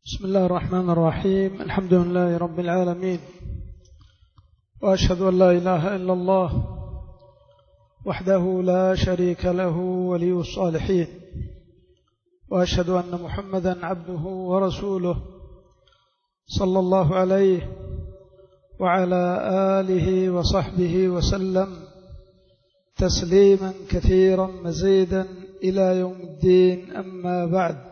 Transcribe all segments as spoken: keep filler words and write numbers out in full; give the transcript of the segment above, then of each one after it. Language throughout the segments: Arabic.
بسم الله الرحمن الرحيم. الحمد لله رب العالمين، وأشهد أن لا إله إلا الله وحده لا شريك له ولي الصالحين، وأشهد أن محمدا عبده ورسوله صلى الله عليه وعلى آله وصحبه وسلم تسليما كثيرا مزيدا إلى يوم الدين. أما بعد،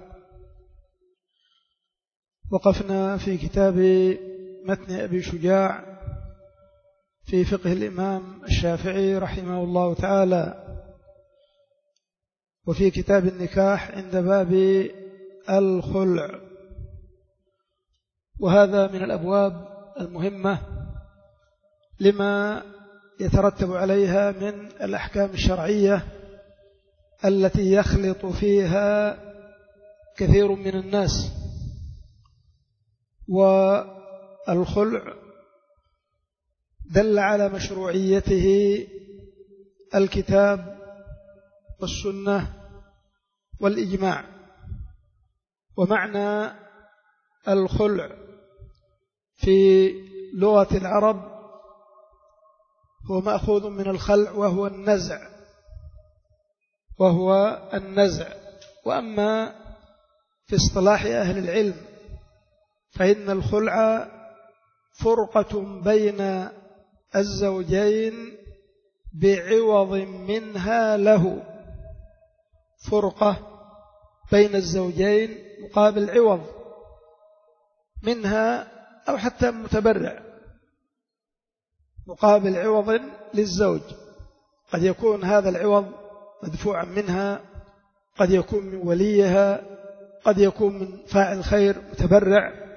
وقفنا في كتاب متن أبي شجاع في فقه الإمام الشافعي رحمه الله تعالى، وفي كتاب النكاح عند باب الخلع، وهذا من الأبواب المهمة لما يترتب عليها من الأحكام الشرعية التي يخلط فيها كثير من الناس. والخلع دل على مشروعيته الكتاب والسنة والإجماع. ومعنى الخلع في لغة العرب هو مأخوذ من الخلع، وهو النزع وهو النزع وأما في اصطلاح أهل العلم فإن الخلع فرقة بين الزوجين بعوض منها له، فرقة بين الزوجين مقابل عوض منها، أو حتى متبرع مقابل عوض للزوج. قد يكون هذا العوض مدفوعا منها، قد يكون من وليها، قد يكون من فاعل خير متبرع.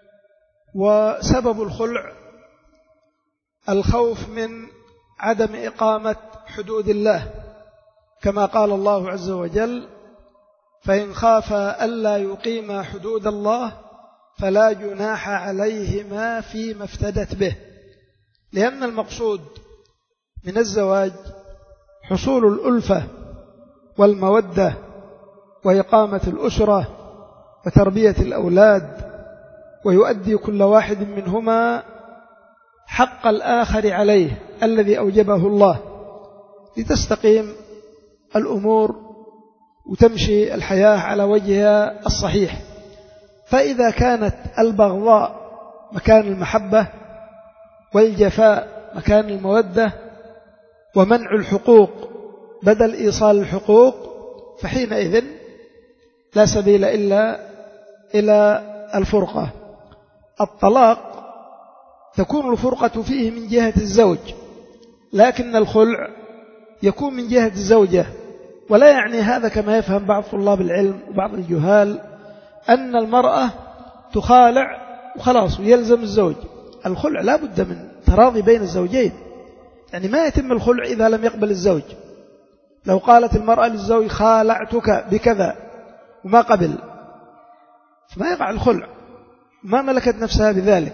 وسبب الخلع الخوف من عدم إقامة حدود الله، كما قال الله عز وجل: فإن خاف ألا يقيم حدود الله فلا جناح عليهما فيما افتدت به. لأن المقصود من الزواج حصول الألفة والمودة وإقامة الأسرة وتربية الأولاد، ويؤدي كل واحد منهما حق الآخر عليه الذي أوجبه الله، لتستقيم الأمور وتمشي الحياة على وجهها الصحيح. فإذا كانت البغضاء مكان المحبة، والجفاء مكان المودة، ومنع الحقوق بدل إيصال الحقوق، فحينئذ لا سبيل إلا إلى الفرقة. الطلاق تكون الفرقة فيه من جهة الزوج، لكن الخلع يكون من جهة الزوجة. ولا يعني هذا كما يفهم بعض طلاب العلم وبعض الجهال أن المرأة تخالع وخلاص ويلزم الزوج. الخلع لا بد من تراضي بين الزوجين، يعني ما يتم الخلع إذا لم يقبل الزوج. لو قالت المرأة للزوج خالعتك بكذا وما قبل، فما يقع الخلع، ما ملكت نفسها بذلك.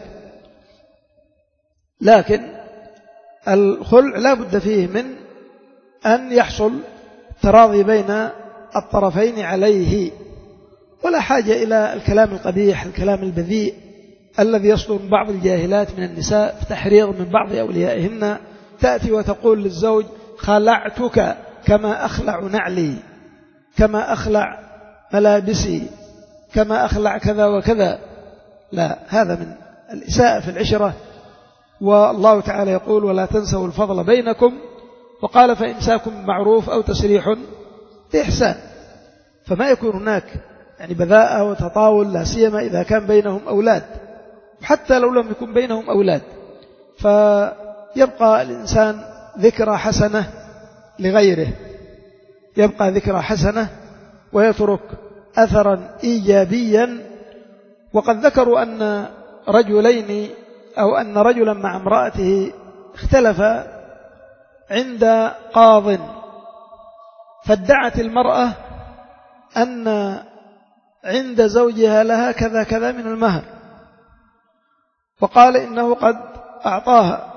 لكن الخلع لا بد فيه من أن يحصل تراضي بين الطرفين عليه، ولا حاجة إلى الكلام القبيح، الكلام البذيء الذي يصدر من بعض الجاهلات من النساء في تحريض من بعض أوليائهن. تأتي وتقول للزوج: خلعتك كما أخلع نعلي، كما أخلع ملابسي، كما أخلع كذا وكذا. لا، هذا من الإساءة في العشرة. والله تعالى يقول: ولا تنسوا الفضل بينكم، وقال: فإمساكم بمعروف أو تسريح بإحسان. فما يكون هناك يعني بذاءة وتطاول، لا سيما إذا كان بينهم أولاد، حتى لو لم يكن بينهم أولاد، فيبقى الإنسان ذكرى حسنة لغيره، يبقى ذكرى حسنة ويترك أثرا إيجابيا. وقد ذكروا أن رجلين أو أن رجلا مع امرأته اختلف عند قاض، فادعت المرأة أن عند زوجها لها كذا كذا من المهر، وقال إنه قد أعطاها.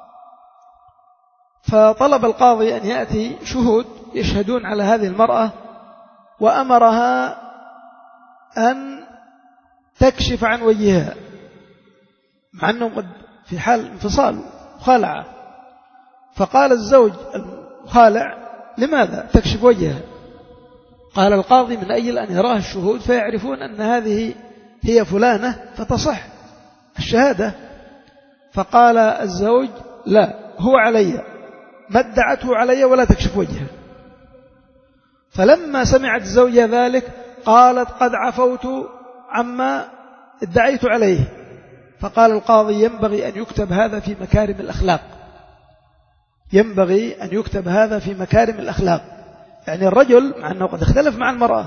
فطلب القاضي أن يأتي شهود يشهدون على هذه المرأة، وأمرها أن تكشف عن وجهها، مع أنه قد في حال انفصال مخالعة. فقال الزوج المخالع: لماذا تكشف وجهها؟ قال القاضي: من أجل أن يراه الشهود فيعرفون أن هذه هي فلانة فتصح الشهادة. فقال الزوج: لا، هو علي، ما ادعته علي ولا تكشف وجهها. فلما سمعت الزوجة ذلك قالت: قد عفوت عما ادعيت عليه. فقال القاضي: ينبغي أن يكتب هذا في مكارم الأخلاق، ينبغي أن يكتب هذا في مكارم الأخلاق. يعني الرجل مع أنه قد اختلف مع المرأة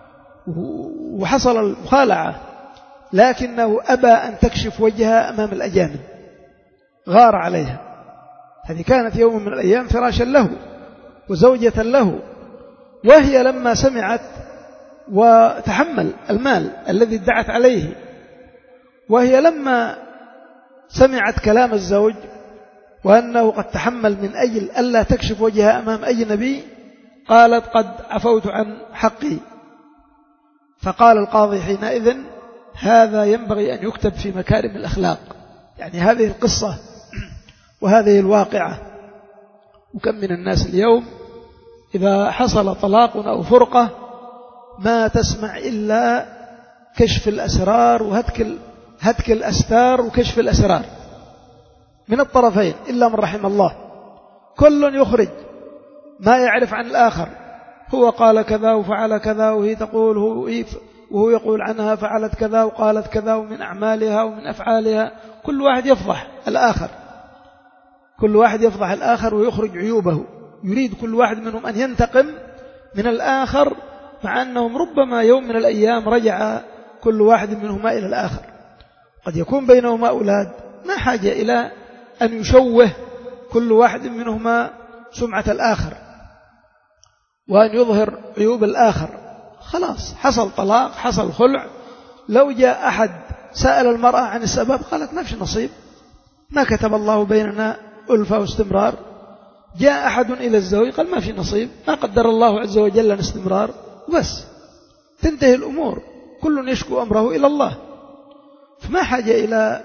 وحصل المخالعة، لكنه أبى أن تكشف وجهها أمام الأجانب، غار عليها. هذه كانت يوم من الأيام فراشا له وزوجة له، وهي لما سمعت وتحمل المال الذي ادعت عليه، وهي لما سمعت كلام الزوج وأنه قد تحمل من أجل ألا تكشف وجهها أمام أي نبي، قالت: قد عفوت عن حقي. فقال القاضي حينئذ: هذا ينبغي أن يكتب في مكارم الأخلاق. يعني هذه القصة وهذه الواقعة. وكم من الناس اليوم إذا حصل طلاق أو فرقة ما تسمع إلا كشف الأسرار وهتك هتك الأستار وكشف الأسرار من الطرفين إلا من رحم الله. كل يخرج ما يعرف عن الآخر، هو قال كذا وفعل كذا، وهي تقول هو وهو يقول عنها فعلت كذا وقالت كذا، ومن أعمالها ومن أفعالها. كل واحد يفضح الآخر، كل واحد يفضح الآخر ويخرج عيوبه. يريد كل واحد منهم أن ينتقم من الآخر، مع أنهم ربما يوم من الأيام رجع كل واحد منهما إلى الآخر. قد يكون بينهما أولاد، ما حاجة إلى أن يشوه كل واحد منهما سمعة الآخر وأن يظهر عيوب الآخر. خلاص، حصل طلاق، حصل خلع. لو جاء أحد سأل المرأة عن السبب قالت: ما في نصيب، ما كتب الله بيننا ألفة واستمرار. جاء أحد إلى الزوج قال: ما في نصيب، ما قدر الله عز وجل الاستمرار، وبس تنتهي الأمور، كل يشكو أمره إلى الله. فما حاجة إلى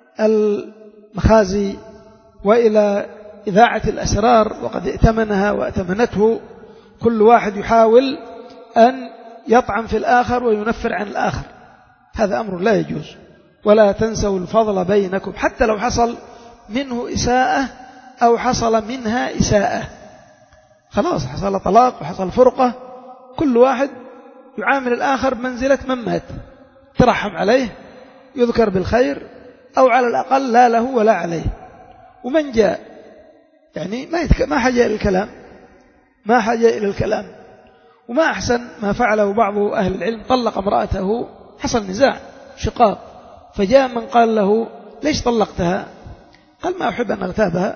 المخازي وإلى إذاعة الأسرار وقد ائتمنها وأتمنته. كل واحد يحاول أن يطعن في الآخر وينفر عن الآخر، هذا أمر لا يجوز. ولا تنسوا الفضل بينكم، حتى لو حصل منه إساءة أو حصل منها إساءة. خلاص، حصل طلاق وحصل فرقة، كل واحد يعامل الآخر بمنزلة من مات، ترحم عليه، يذكر بالخير، أو على الأقل لا له ولا عليه. ومن جاء يعني ما يتك... ما حاجة إلى الكلام، ما حاجة إلى الكلام. وما أحسن ما فعله بعض أهل العلم، طلق امرأته، حصل نزاع شقاق، فجاء من قال له: ليش طلقتها؟ قال: ما أحب أن أغتابها،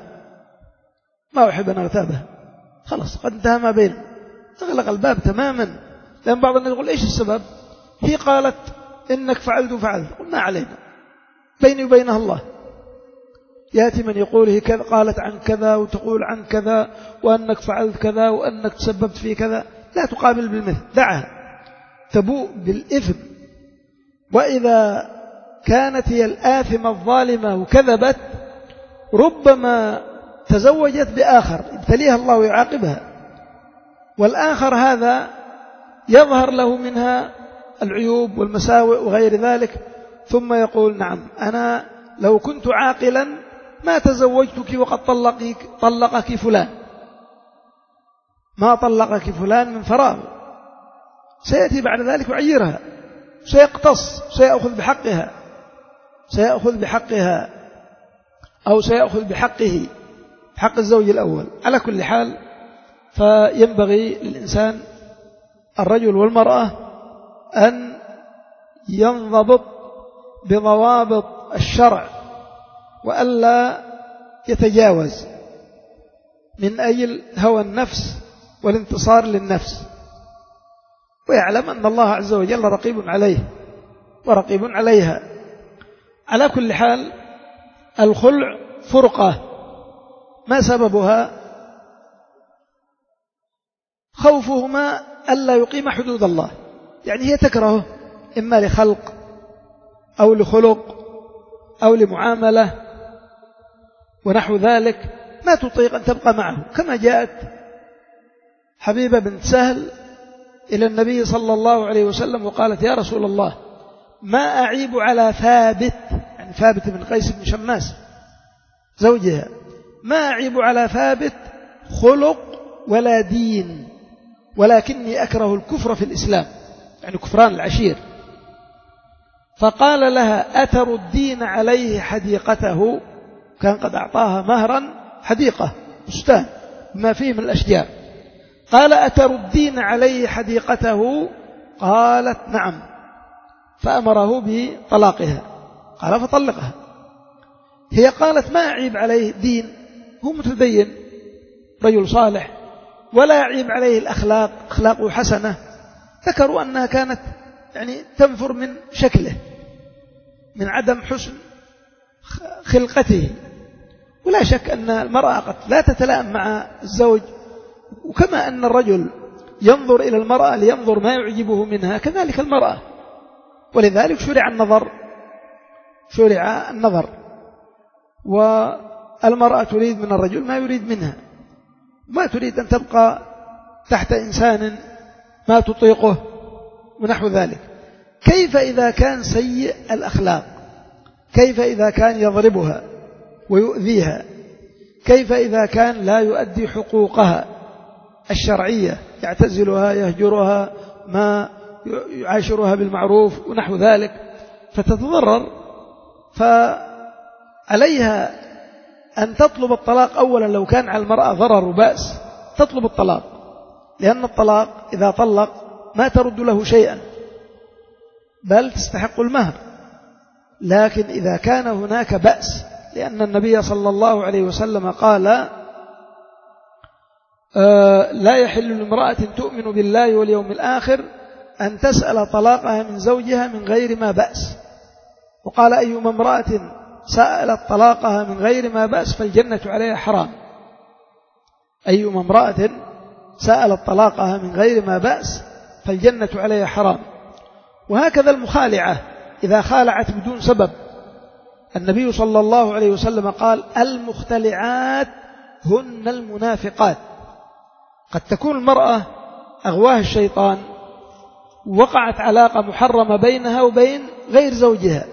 ما أحب أن أغتابها. خلاص، قد انتهى ما بيننا، أغلق الباب تماما. لأن بعض الناس يقول: إيش السبب؟ هي قالت إنك فعلت وفعلت. قل: ما علينا، بيني وبينها الله. يأتي من يقول هي كذا قالت عن كذا وتقول عن كذا وأنك فعلت كذا وأنك تسببت في كذا، لا تقابل بالمثل، دعها تبوء بالإثم. وإذا كانت هي الآثمة الظالمة وكذبت، ربما تزوجت بآخر ابتليها الله ويعاقبها، والآخر هذا يظهر له منها العيوب والمساوئ وغير ذلك، ثم يقول: نعم، أنا لو كنت عاقلا ما تزوجتك وقد طلقك, طلقك فلان، ما طلقك فلان من فراغ. سيأتي بعد ذلك يعيرها، سيقتص، سيأخذ بحقها، سيأخذ بحقها أو سيأخذ بحقه، حق الزوج الأول. على كل حال، فينبغي للإنسان الرجل والمرأة أن ينضبط بضوابط الشرع، وألا يتجاوز من أجل هوى النفس والانتصار للنفس، ويعلم أن الله عز وجل رقيب عليه ورقيب عليها. على كل حال، الخلع فرقة، ما سببها؟ خوفهما ألا يقيم حدود الله، يعني هي تكرهه إما لخلق أو لخلق أو لمعاملة ونحو ذلك ما تطيق أن تبقى معه. كما جاءت حبيبة بنت سهل إلى النبي صلى الله عليه وسلم وقالت: يا رسول الله، ما أعيب على ثابت، يعني ثابت بن قيس بن شماس زوجها، ما أعيب على ثابت خلق ولا دين، ولكني أكره الكفر في الإسلام، يعني كفران العشير. فقال لها: أتر الدين عليه حديقته، كان قد أعطاها مهرا حديقة بستان ما فيه من الأشجار. قال: أتر الدين عليه حديقته؟ قالت: نعم. فأمره بطلاقها، قال: فطلقها. هي قالت: ما أعيب عليه دين، هو متدين رجل صالح، ولا يعيب عليه الأخلاق، أخلاقه حسنة. ذكروا أنها كانت يعني تنفر من شكله، من عدم حسن خلقته. ولا شك أن المرأة قد لا تتلائم مع الزوج، وكما أن الرجل ينظر إلى المرأة لينظر ما يعجبه منها، كذلك المرأة. ولذلك شرع النظر، شرع النظر والمرأة تريد من الرجل ما يريد منها، ما تريد أن تبقى تحت إنسان ما تطيقه ونحو ذلك. كيف إذا كان سيء الأخلاق؟ كيف إذا كان يضربها ويؤذيها؟ كيف إذا كان لا يؤدي حقوقها الشرعية، يعتزلها، يهجرها، ما يعاشرها بالمعروف ونحو ذلك، فتتضرر. فعليها أن تطلب الطلاق أولا، لو كان على المرأة ضرر وبأس تطلب الطلاق، لأن الطلاق إذا طلق ما ترد له شيئا بل تستحق المهر. لكن إذا كان هناك بأس، لأن النبي صلى الله عليه وسلم قال: آه لا يحل لامرأة تؤمن بالله واليوم الآخر أن تسأل طلاقها من زوجها من غير ما بأس. وقال: أيما امرأة سألت طلاقها من غير ما بأس فالجنة عليها حرام. أيما امرأة سألت طلاقها من غير ما بأس فالجنة عليها حرام. وهكذا المخالعة إذا خالعت بدون سبب، النبي صلى الله عليه وسلم قال: المختلعات هن المنافقات. قد تكون المرأة أغواها الشيطان، وقعت علاقة محرمة بينها وبين غير زوجها،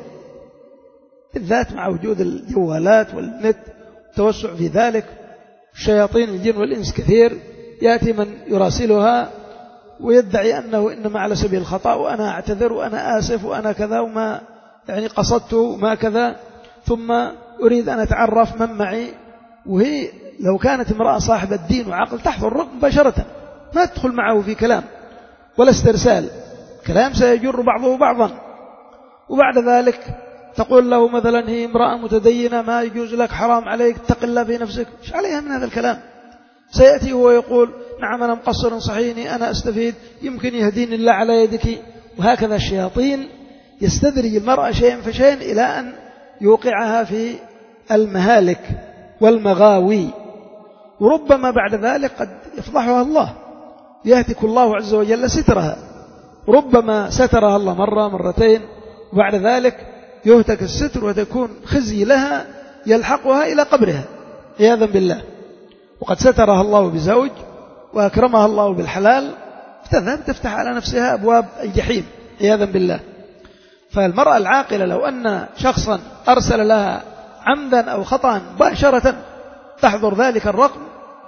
بالذات مع وجود الجوالات والنت والتوسع في ذلك. شياطين الجن والإنس كثير، يأتي من يراسلها ويدعي أنه إنما على سبيل الخطأ، وأنا أعتذر وأنا آسف وأنا كذا وما يعني قصدت وما كذا، ثم أريد أن أتعرف من معي. وهي لو كانت امرأة صاحبة دين وعقل تحفظ الرقم مباشرة، ما تدخل معه في كلام ولا استرسال، كلام سيجر بعضه بعضا. وبعد ذلك تقول له مثلا: هي امرأة متدينة، ما يجوز لك، حرام عليك، اتق الله في نفسك. إيش عليها من هذا الكلام؟ سيأتي هو يقول: نعم أنا مقصر، صحيني، أنا أستفيد، يمكن يهديني الله على يدك. وهكذا الشياطين يستدرج المرأة شيئا فشيئا إلى أن يوقعها في المهالك والمغاوي. وربما بعد ذلك قد يفضحها الله، يهتك الله عز وجل سترها. ربما سترها الله مرة مرتين، وبعد ذلك يهتك الستر وتكون خزي لها يلحقها إلى قبرها عياذا بالله. وقد سترها الله بزوج وأكرمها الله بالحلال، فتذهب تفتح على نفسها أبواب الجحيم عياذا بالله. فالمرأة العاقلة لو أن شخصا أرسل لها عمدا أو خطأ مباشرة تحضر ذلك الرقم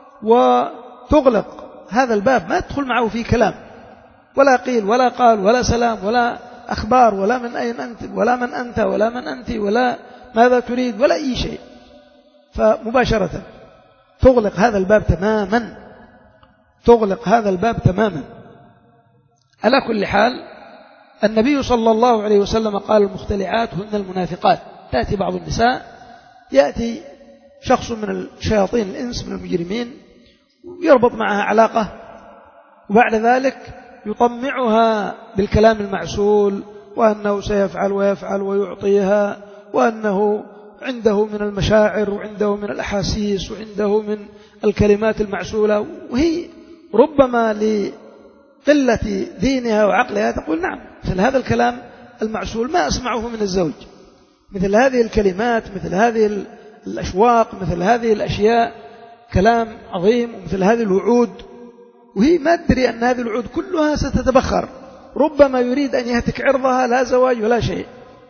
وتغلق هذا الباب، ما تدخل معه في كلام ولا قيل ولا قال ولا سلام ولا أخبار ولا من أين أنت ولا من أنت ولا من أنت ولا ماذا تريد ولا أي شيء. فمباشرة تغلق هذا الباب تماما، تغلق هذا الباب تماما. على كل حال النبي صلى الله عليه وسلم قال: المختلعات هن المنافقات. تأتي بعض النساء، يأتي شخص من الشياطين الإنس من المجرمين يربط معها علاقة، وبعد ذلك يطمعها بالكلام المعسول، وأنه سيفعل ويفعل ويعطيها، وأنه عنده من المشاعر وعنده من الأحاسيس وعنده من الكلمات المعسولة. وهي ربما لقلة دينها وعقلها تقول: نعم، مثل هذا الكلام المعسول ما أسمعه من الزوج، مثل هذه الكلمات، مثل هذه الأشواق، مثل هذه الأشياء، كلام عظيم، ومثل هذه الوعود، وهي ما تدري أن هذه الوعود كلها ستتبخر، ربما يريد أن يهتك عرضها، لا زواج ولا شيء،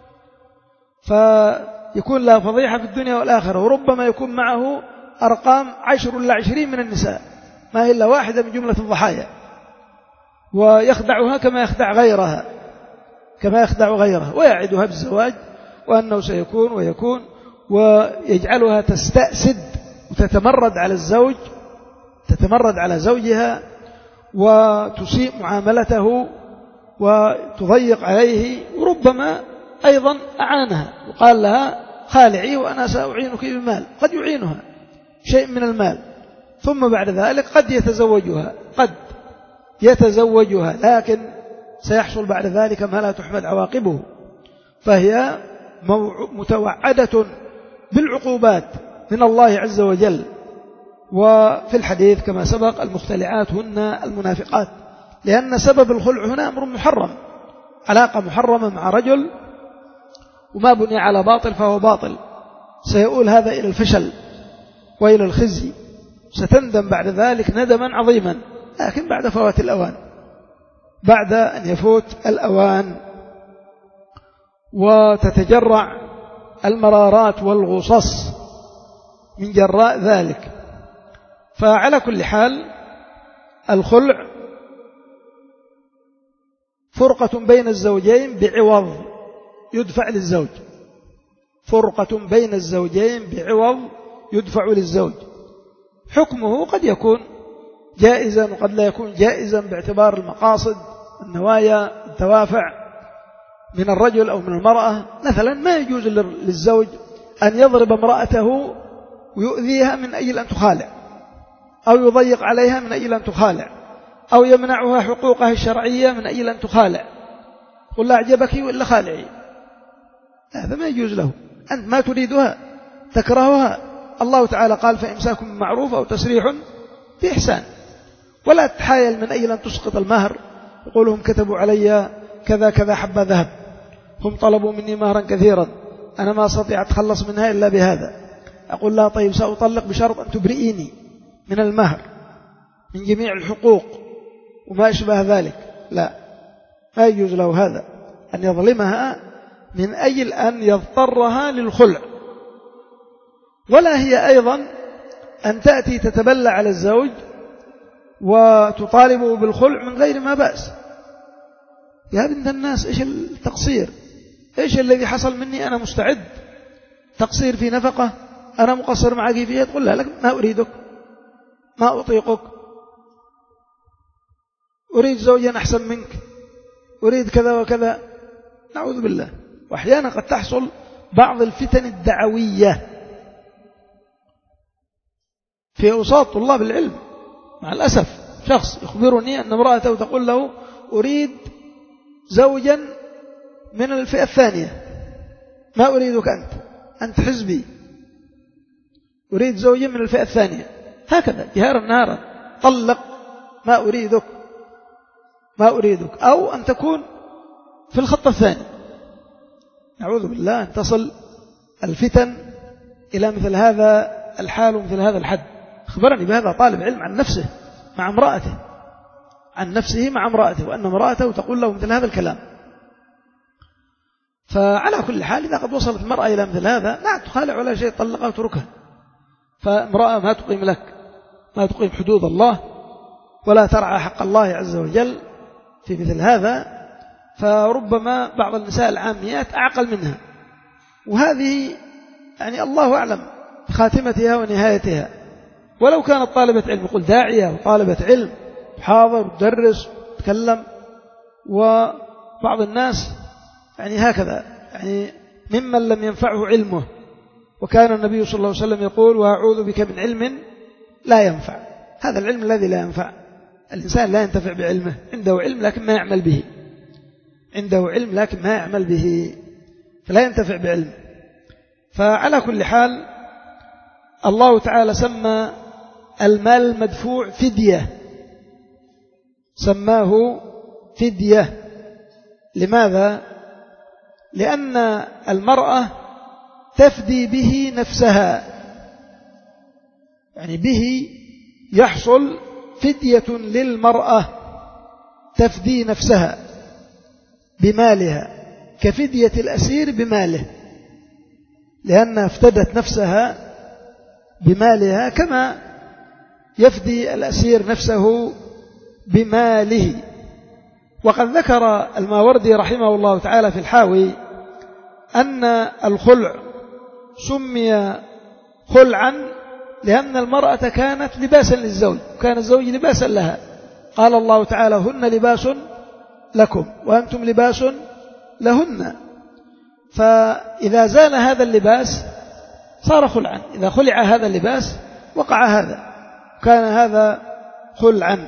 فيكون له فضيحة في الدنيا والآخرة، وربما يكون معه أرقام عشر ولا عشرين من النساء، ما هي إلا واحدة من جملة الضحايا، ويخدعها كما يخدع غيرها كما يخدع غيرها ويعدها بالزواج وأنه سيكون ويكون، ويجعلها تستأسد وتتمرد على الزوج، تتمرد على زوجها وتسيء معاملته وتضيق عليه، وربما أيضا أعانها وقال لها خالعي وأنا سأعينك بمال، قد يعينها شيء من المال، ثم بعد ذلك قد يتزوجها قد يتزوجها لكن سيحصل بعد ذلك ما لا تحمد عواقبه، فهي متوعدة بالعقوبات من الله عز وجل. وفي الحديث كما سبق المختلعات هن المنافقات، لأن سبب الخلع هنا أمر محرم، علاقة محرمة مع رجل، وما بني على باطل فهو باطل، سيؤول هذا إلى الفشل وإلى الخزي، ستندم بعد ذلك ندما عظيما، لكن بعد فوات الأوان، بعد أن يفوت الأوان وتتجرع المرارات والغصص من جراء ذلك. فعلى كل حال الخلع فرقة بين الزوجين بعوض يدفع للزوج، فرقة بين الزوجين بعوض يدفع للزوج، حكمه قد يكون جائزا وقد لا يكون جائزا باعتبار المقاصد، النوايا، الدوافع من الرجل أو من المرأة. مثلا ما يجوز للزوج أن يضرب امرأته ويؤذيها من أجل أن تخالع، أو يضيق عليها من أجل أن تخالع، أو يمنعها حقوقها الشرعية من أجل أن تخالع، قل لا أعجبك وإلا خالعي، هذا ما يجوز له، أنت ما تريدها تكرهها، الله تعالى قال فإمساكم بمعروف أو تسريح بإحسان، ولا تحايل من أجل أن تسقط المهر، يقولهم كتبوا علي كذا كذا حبة ذهب، هم طلبوا مني مهرا كثيرا، أنا ما أستطيع أتخلص منها إلا بهذا، أقول لا طيب سأطلق بشرط أن تبرئيني من المهر من جميع الحقوق وما أشبه ذلك، لا، ما يجوز له هذا، أن يظلمها من أجل أن يضطرها للخلع. ولا هي أيضا أن تأتي تتبلى على الزوج وتطالبه بالخلع من غير ما بأس، يا بنت الناس إيش التقصير، إيش الذي حصل مني، أنا مستعد، تقصير في نفقة أنا مقصر معك فيها، تقول لا لك ما أريدك، ما أطيقك، أريد زوجا أحسن منك، أريد كذا وكذا، نعوذ بالله. وأحيانا قد تحصل بعض الفتن الدعوية في أوساط طلاب العلم، مع الأسف شخص يخبرني أن امرأته تقول له أريد زوجا من الفئة الثانية، ما أريدك أنت أنت حزبي، أريد زوجا من الفئة الثانية، هكذا جهارا نهارا، طلق، ما أريدك ما أريدك، أو أن تكون في الخط الثاني، نعوذ بالله، أن تصل الفتن إلى مثل هذا الحال ومثل هذا الحد. أخبرني بهذا طالب علم عن نفسه مع امرأته، عن نفسه مع امرأته، وأن امرأته تقول له مثل هذا الكلام. فعلى كل حال إذا قد وصلت المرأة إلى مثل هذا لا تخالع ولا شيء، طلقها وتركها، فامرأة ما تقيم لك، ما تقيم حدود الله ولا ترعى حق الله عز وجل في مثل هذا، فربما بعض النساء العاميات أعقل منها، وهذه يعني الله أعلم بخاتمتها ونهايتها. ولو كانت طالبة علم، يقول داعية وطالبة علم، تحاضر وتدرس وتتكلم، وبعض الناس يعني هكذا، يعني ممن لم ينفعه علمه، وكان النبي صلى الله عليه وسلم يقول وأعوذ بك من علم لا ينفع، هذا العلم الذي لا ينفع، الإنسان لا ينتفع بعلمه، عنده علم لكن ما يعمل به، عنده علم لكن ما يعمل به، فلا ينتفع بعلمه. فعلى كل حال الله تعالى سمى المال المدفوع فدية، سماه فدية، لماذا؟ لأن المرأة تفدي به نفسها، يعني به يحصل فدية للمرأة تفدي نفسها بمالها كفدية الأسير بماله، لأنها افتدت نفسها بمالها كما يفدي الأسير نفسه بماله. وقد ذكر الماوردي رحمه الله تعالى في الحاوي أن الخلع سمي خلعا لأن المرأة كانت لباسا للزوج وكان الزوج لباسا لها. قال الله تعالى: هن لباس لكم وأنتم لباس لهن. فإذا زال هذا اللباس صار خلعا، إذا خلع هذا اللباس وقع هذا، كان هذا خلعا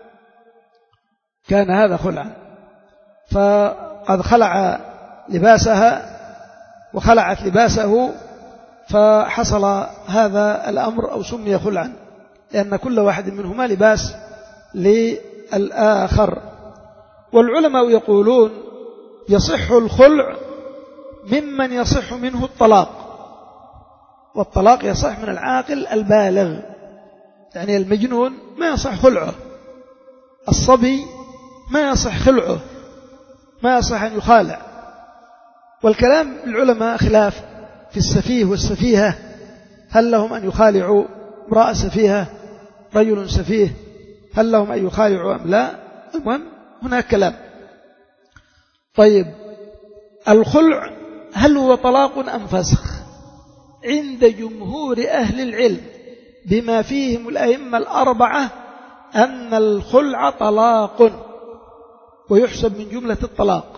كان هذا خلعا فقد خلع لباسها وخلعت لباسه، فحصل هذا الأمر أو سمي خلعا، لأن كل واحد منهما لباس للآخر. والعلماء يقولون يصح الخلع ممن يصح منه الطلاق، والطلاق يصح من العاقل البالغ، يعني المجنون ما يصح خلعه، الصبي ما يصح خلعه، ما يصح أن يخالع. والكلام العلماء خلاف في السفيه والسفيهة، هل لهم أن يخالعوا امرأة سفيهة رجل سفيه، هل لهم أن يخالعوا أم لا؟ المهم هناك كلام. طيب الخلع هل هو طلاق أم فسخ؟ عند جمهور أهل العلم بما فيهم الأئمة الأربعة أن الخلع طلاق ويحسب من جملة الطلاق.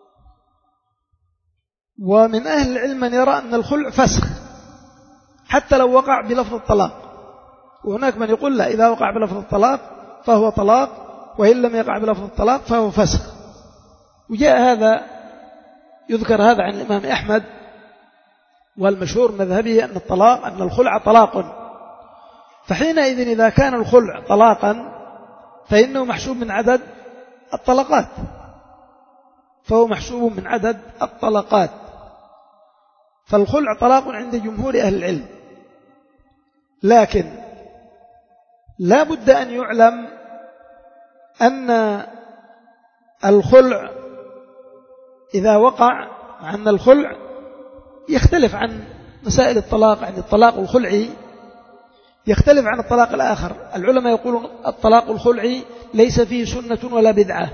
ومن أهل العلم من يرى أن الخلع فسخ حتى لو وقع بلفظ الطلاق، وهناك من يقول لا، إذا وقع بلفظ الطلاق فهو طلاق، وإن لم يقع بلفظ الطلاق فهو فسخ. وجاء هذا يذكر هذا عن الإمام أحمد، والمشهور مذهبه أن الطلاق أن الخلع طلاق. فحينئذ إذا كان الخلع طلاقا فإنه محسوب من عدد الطلقات، فهو محسوب من عدد الطلقات. فالخلع طلاق عند جمهور أهل العلم، لكن لا بد أن يعلم أن الخلع إذا وقع عن الخلع يختلف عن مسائل الطلاق، يعني الطلاق الخلعي يختلف عن الطلاق الآخر. العلماء يقولون الطلاق الخلعي ليس فيه سنة ولا بدعة،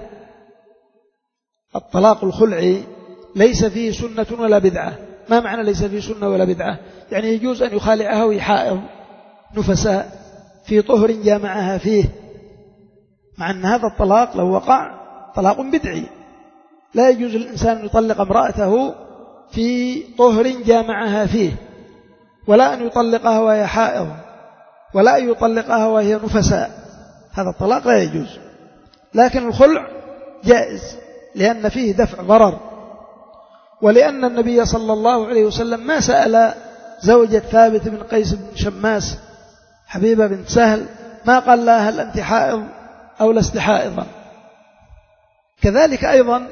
الطلاق الخلعي ليس فيه سنة ولا بدعة. ما معنى ليس فيه سنة ولا بدعة؟ يعني يجوز أن يخالعها وهي حائض نفساء في طهر جامعها فيه، مع أن هذا الطلاق لو وقع طلاق بدعي، لا يجوز للإنسان أن يطلق امرأته في طهر جامعها فيه، ولا أن يطلقها وهي حائض، ولا أن يطلقها وهي نفساء، هذا الطلاق لا يجوز. لكن الخلع جائز لأن فيه دفع ضرر، ولأن النبي صلى الله عليه وسلم ما سأل زوجة ثابت بن قيس بن شماس حبيبة بنت سهل ما قال لها هل أنت حائض أو لست حائضا. كذلك أيضا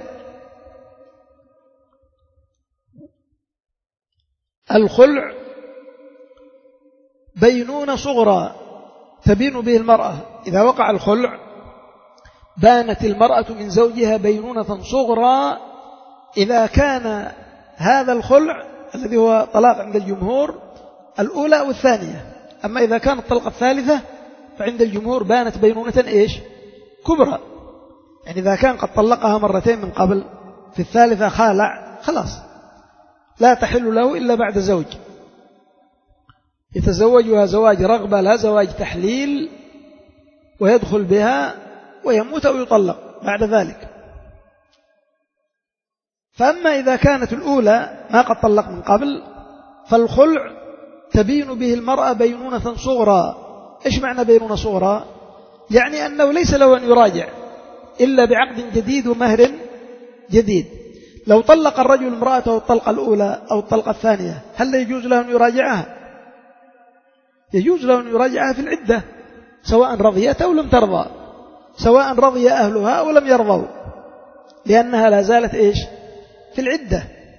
الخلع بينونة صغرى تبين به المرأة، إذا وقع الخلع بانت المرأة من زوجها بينونة صغرى إذا كان هذا الخلع الذي هو طلاق عند الجمهور الأولى والثانية. أما إذا كانت الطلقة الثالثة فعند الجمهور بانت بينونة إيش؟ كبرى، يعني إذا كان قد طلقها مرتين من قبل في الثالثة خالع خلاص لا تحل له إلا بعد زوج، يتزوجها زواج رغبة لا زواج تحليل، ويدخل بها ويموت أو يطلق بعد ذلك. فأما إذا كانت الأولى ما قد طلق من قبل فالخلع تبين به المرأة بينونة صغرى. إيش معنى بينونة صغرى؟ يعني أنه ليس له أن يراجع إلا بعقد جديد ومهر جديد. لو طلق الرجل امرأته الطلقة الأولى أو الطلقة الثانية هل يجوز له أن يراجعها؟ يجوز له أن يراجعها في العدة، سواء رضيت أو لم ترضى، سواء رضي أهلها أو لم يرضوا، لأنها لا زالت إيش؟ في العدة.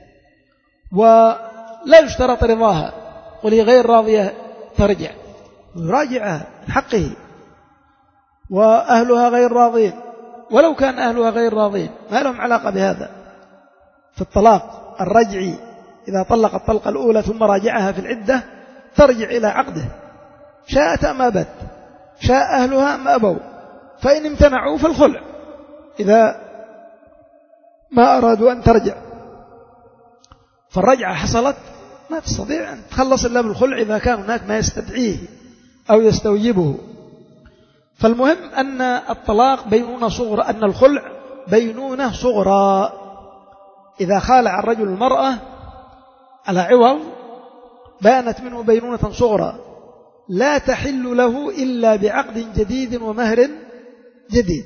ولا يشترط رضاها، وهي غير راضية ترجع ويراجعها من حقه، وأهلها غير راضين، ولو كان أهلها غير راضين ما لهم علاقة بهذا. في الطلاق الرجعي إذا طلق الطلقة الأولى ثم راجعها في العدة ترجع إلى عقده، شاءت أم أبت، شاء أهلها أم أبوا، فإن امتنعوا فالخلع إذا ما أرادوا أن ترجع. فالرجعة حصلت ما تستطيع أن تخلص إلا بالخلع إذا كان هناك ما يستدعيه أو يستوجبه. فالمهم أن الطلاق بينونة صغرى، أن الخلع بينونة صغرى. إذا خالع الرجل المرأة على عوض بانت منه بينونة صغرى لا تحل له إلا بعقد جديد ومهر جديد،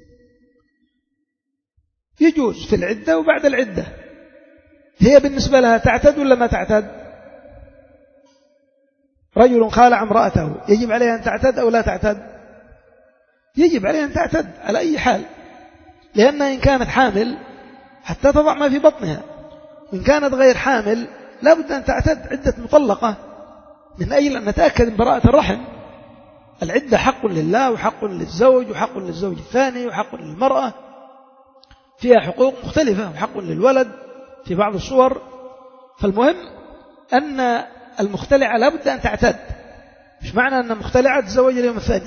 يجوز في العدة وبعد العدة. هي بالنسبة لها تعتد ولا ما تعتد؟ رجل خالع امرأته يجب عليها أن تعتد أو لا تعتد؟ يجب عليها أن تعتد على أي حال، لأنها إن كانت حامل حتى تضع ما في بطنها، وإن كانت غير حامل لا بد أن تعتد عدة مطلقة من أجل أن نتأكد من براءة الرحم. العدة حق لله وحق للزوج وحق للزوج الثاني وحق للمرأة، فيها حقوق مختلفة، وحق للولد في بعض الصور. فالمهم أن المختلعة لا بد أن تعتد. مش معنى أن مختلعة تزوج اليوم الثاني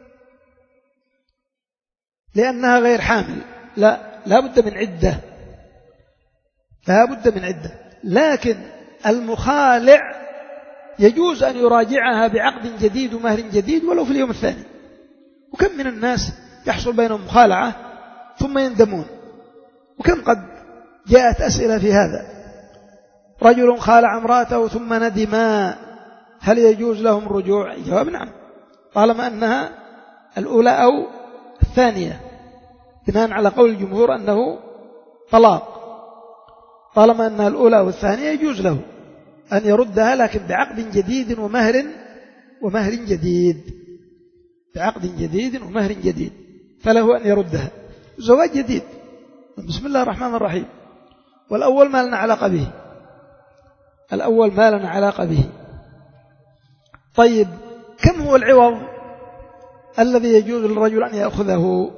لأنها غير حامل، لا، لا بد من عدة، لا بد من عدة. لكن المخالع يجوز أن يراجعها بعقد جديد ومهر جديد ولو في اليوم الثاني. وكم من الناس يحصل بينهم مخالعة ثم يندمون، وكم قد جاءت أسئلة في هذا. رجل خالع امرأته ثم ندما، هل يجوز لهم الرجوع؟ الجواب نعم، طالما أنها الأولى أو الثانية، بناء على قول الجمهور أنه طلاق. طالما أنها الأولى أو الثانية يجوز له أن يردها، لكن بعقد جديد ومهر ومهر جديد، بعقد جديد ومهر جديد، فله أن يردها زواج جديد. بسم الله الرحمن الرحيم. والأول ما لنا علاقة به، الأول ما لنا علاقة به. طيب، كم هو العوض الذي يجوز للرجل أن يأخذه؟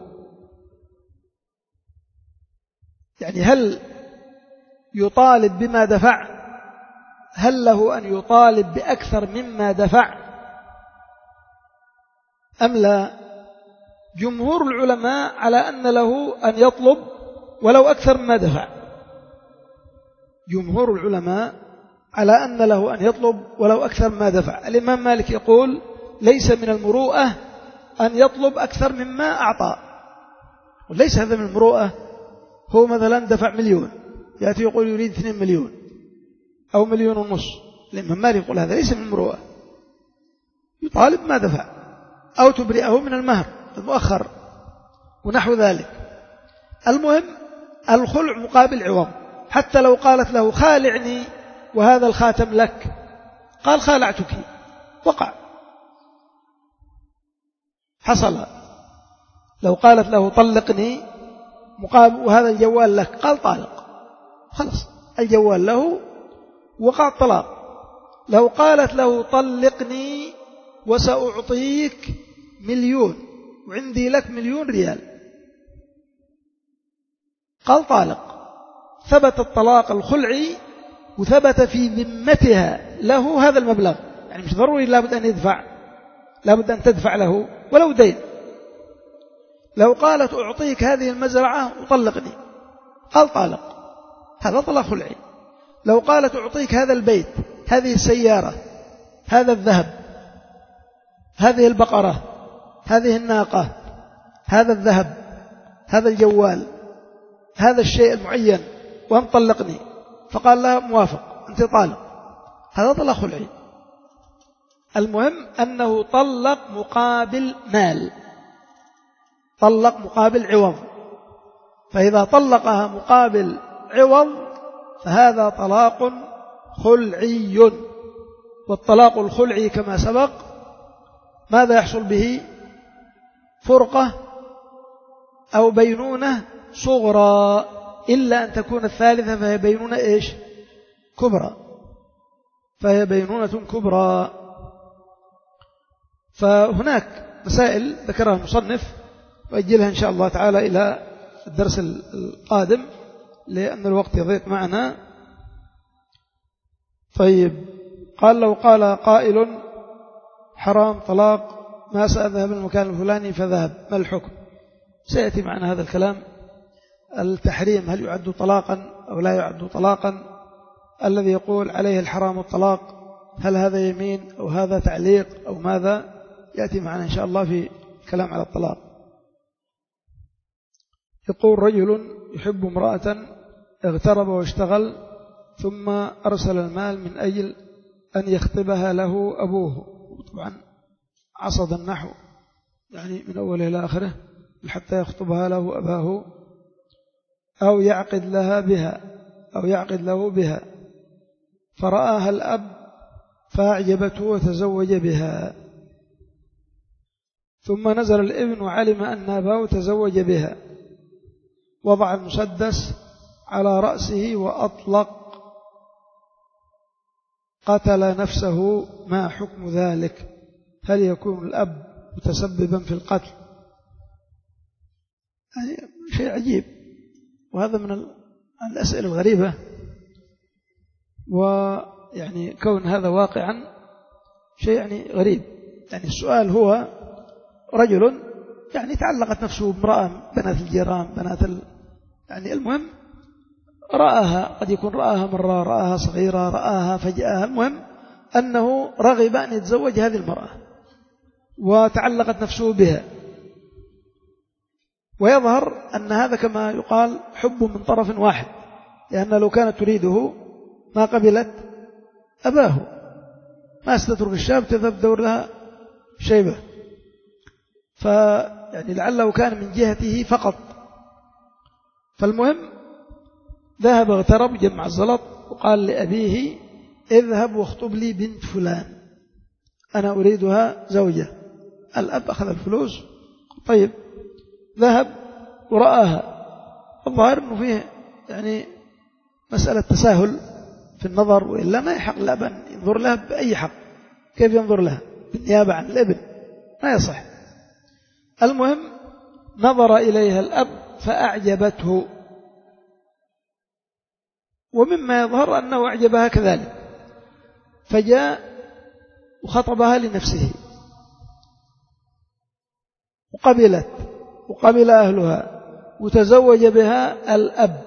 يعني هل يطالب بما دفع؟ هل له أن يطالب بأكثر مما دفع أم لا؟ جمهور العلماء على أن له أن يطلب ولو أكثر مما دفع. جمهور العلماء على أن له أن يطلب ولو أكثر مما دفع. الإمام مالك يقول ليس من المروءة أن يطلب أكثر مما أعطى، وليس هذا من المروءة. هو مثلا دفع مليون، يأتي يقول يريد اثنين مليون أو مليون ونص، الإمام مالك يقول هذا ليس من المروءة، يطالب ما دفع، أو تبرئه من المهر المؤخر ونحو ذلك. المهم الخلع مقابل عوض. حتى لو قالت له خالعني وهذا الخاتم لك، قال خالعتك، وقع، حصل. لو قالت له طلقني مقابل وهذا الجوال لك، قال طالق، خلص الجوال له، وقع الطلاق. لو قالت له طلقني وسأعطيك مليون وعندي لك مليون ريال، قال طالق، ثبت الطلاق الخلعي وثبت في ذمتها له هذا المبلغ. يعني مش ضروري لابد أن يدفع، لابد أن تدفع له ولو دين. لو قالت أعطيك هذه المزرعة وطلقني، قال طالق، هذا طلاق خلعي. لو قالت أعطيك هذا البيت، هذه السيارة، هذا الذهب، هذه البقرة، هذه الناقة، هذا الذهب، هذا الجوال، هذا الشيء المعين، وهم طلقني، فقال لها موافق، أنت طالق، هذا طلاق خلعي. المهم أنه طلق مقابل مال، طلق مقابل عوض. فإذا طلقها مقابل عوض فهذا طلاق خلعي. والطلاق الخلعي كما سبق ماذا يحصل به؟ فرقة أو بينونة صغرى، إلا أن تكون الثالثة فهي بينونة إيش؟ كبرى، فهي بينونة كبرى. فهناك مسائل ذكرها المصنف وأجلها إن شاء الله تعالى إلى الدرس القادم لأن الوقت يضيق معنا. طيب، قال لو قال قائل حرام طلاق ما سأذهب المكان الفلاني فذهب، ما الحكم؟ سيأتي معنا هذا الكلام. التحريم هل يعد طلاقا أو لا يعد طلاقا؟ الذي يقول عليه الحرام الطلاق هل هذا يمين أو هذا تعليق أو ماذا؟ يأتي معنا إن شاء الله في كلام على الطلاق. يقول رجل يحب امرأة اغترب واشتغل ثم أرسل المال من أجل أن يخطبها له أبوه، طبعا عصد النحو يعني من أوله إلى آخره حتى يخطبها له أباه، أو يعقد لها بها أو يعقد له بها، فرآها الأب فأعجبته وتزوج بها، ثم نزل الابن وعلم أن أباه تزوج بها، وضع المسدس على رأسه وأطلق، قتل نفسه، ما حكم ذلك؟ هل يكون الأب متسببا في القتل؟ يعني شيء عجيب، وهذا من الأسئلة الغريبة، ويعني كون هذا واقعا شيء يعني غريب. يعني السؤال هو رجل يعني تعلقت نفسه بامرأة، بنات الجيران، بنات ال... يعني المهم رآها، قد يكون رآها مرة، رآها صغيرة، رآها فجأة، المهم أنه رغب أن يتزوج هذه المرأة وتعلقت نفسه بها، ويظهر أن هذا كما يقال حب من طرف واحد، لأن لو كانت تريده ما قبلت أباه، ما ستترك الشاب تذهب دور لها شيبة، فيعني لعله كان من جهته فقط. فالمهم ذهب اغترب جمع الزلط وقال لأبيه اذهب واخطب لي بنت فلان أنا أريدها زوجة. الأب أخذ الفلوس، طيب ذهب ورآها، الظاهر أنه فيه يعني مسألة تساهل في النظر، وإلا ما يحق الأب أن ينظر لها بأي حق. كيف ينظر لها بالنيابة عن الابن؟ ما يصح. المهم نظر إليها الأب فأعجبته، ومما يظهر أنه أعجبها كذلك، فجاء وخطبها لنفسه وقبلت وقبل أهلها وتزوج بها الأب،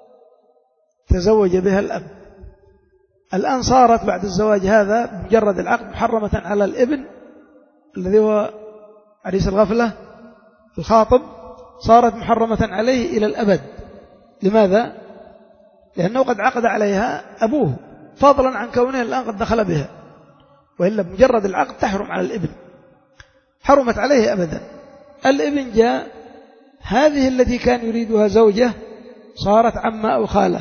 تزوج بها الأب. الآن صارت بعد الزواج هذا بمجرد العقد محرمة على الابن الذي هو عريس الغفلة الخاطب، صارت محرمة عليه إلى الأبد. لماذا؟ لأنه قد عقد عليها أبوه، فضلا عن كونه الآن قد دخل بها، وإلا بمجرد العقد تحرم على الابن، حرمت عليه أبدا. الابن جاء، هذه التي كان يريدها زوجة صارت عمة أو خالة،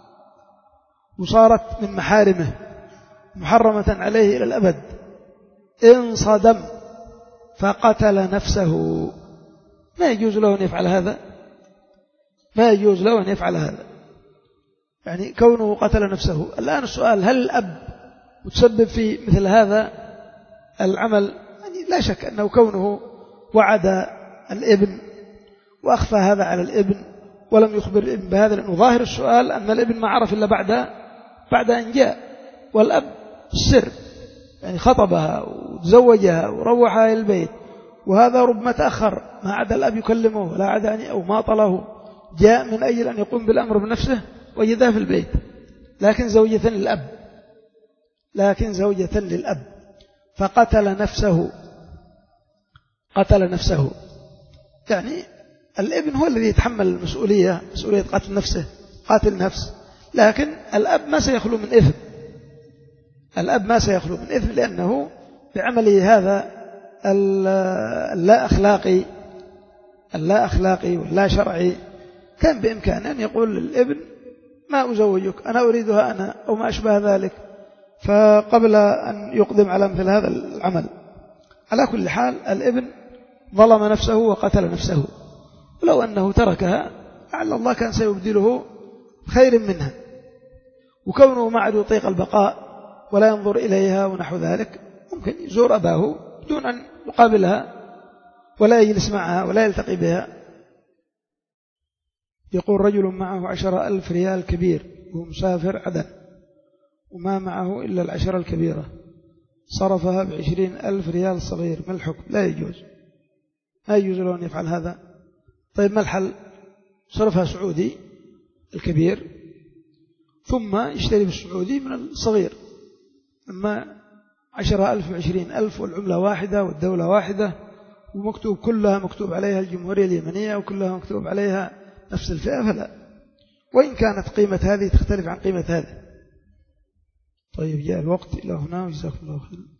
وصارت من محارمه محرمة عليه إلى الأبد. انصدم فقتل نفسه. ما يجوز له أن يفعل هذا، ما يجوز له أن يفعل هذا، يعني كونه قتل نفسه. الآن السؤال، هل الأب متسبب في مثل هذا العمل؟ يعني لا شك أنه كونه وعد الابن وأخفى هذا على الابن ولم يخبر الابن بهذا، لأنه ظاهر السؤال أن الابن ما عرف إلا بعد بعد أن جاء، والأب السر يعني خطبها وتزوجها وروحها إلى البيت، وهذا ربما تأخر، ما عاد الأب يكلمه ولا عاد أو ما طله، جاء من أجل أن يقوم بالأمر بنفسه وجدها في البيت، لكن زوجة للأب، لكن زوجة للأب فقتل نفسه، قتل نفسه. يعني الابن هو الذي يتحمل المسؤولية، مسؤولية قتل نفسه، قاتل نفس، لكن الأب ما سيخلو من إثم، الأب ما سيخلو من إثم، لأنه بعمله هذا اللا أخلاقي اللا أخلاقي واللا شرعي كان بإمكانه أن يقول للابن ما أزوجك، أنا أريدها أنا، أو ما أشبه ذلك، فقبل أن يقدم على مثل هذا العمل. على كل حال الابن ظلم نفسه وقتل نفسه، ولو أنه تركها لعل الله كان سيبدله خير منها. وكونه ما عاد يطيق البقاء ولا ينظر إليها ونحو ذلك، ممكن يزور أباه بدون أن يقابلها ولا يجلس معها ولا يلتقي بها. يقول رجل معه عشر ألف ريال كبير وهو مسافر عدن وما معه إلا العشرة الكبيرة، صرفها بعشرين ألف ريال صغير، ما الحكم؟ لا يجوز، لا يجوز له أن يفعل هذا. طيب ما الحل؟ صرفها سعودي الكبير ثم يشتري بالسعودي من الصغير. أما عشرة ألف وعشرين ألف والعملة واحدة والدولة واحدة ومكتوب كلها مكتوب عليها الجمهورية اليمنية وكلها مكتوب عليها نفس الفئة فلا، وإن كانت قيمة هذه تختلف عن قيمة هذه. طيب جاء الوقت إلى هنا، وجزاكم الله خير.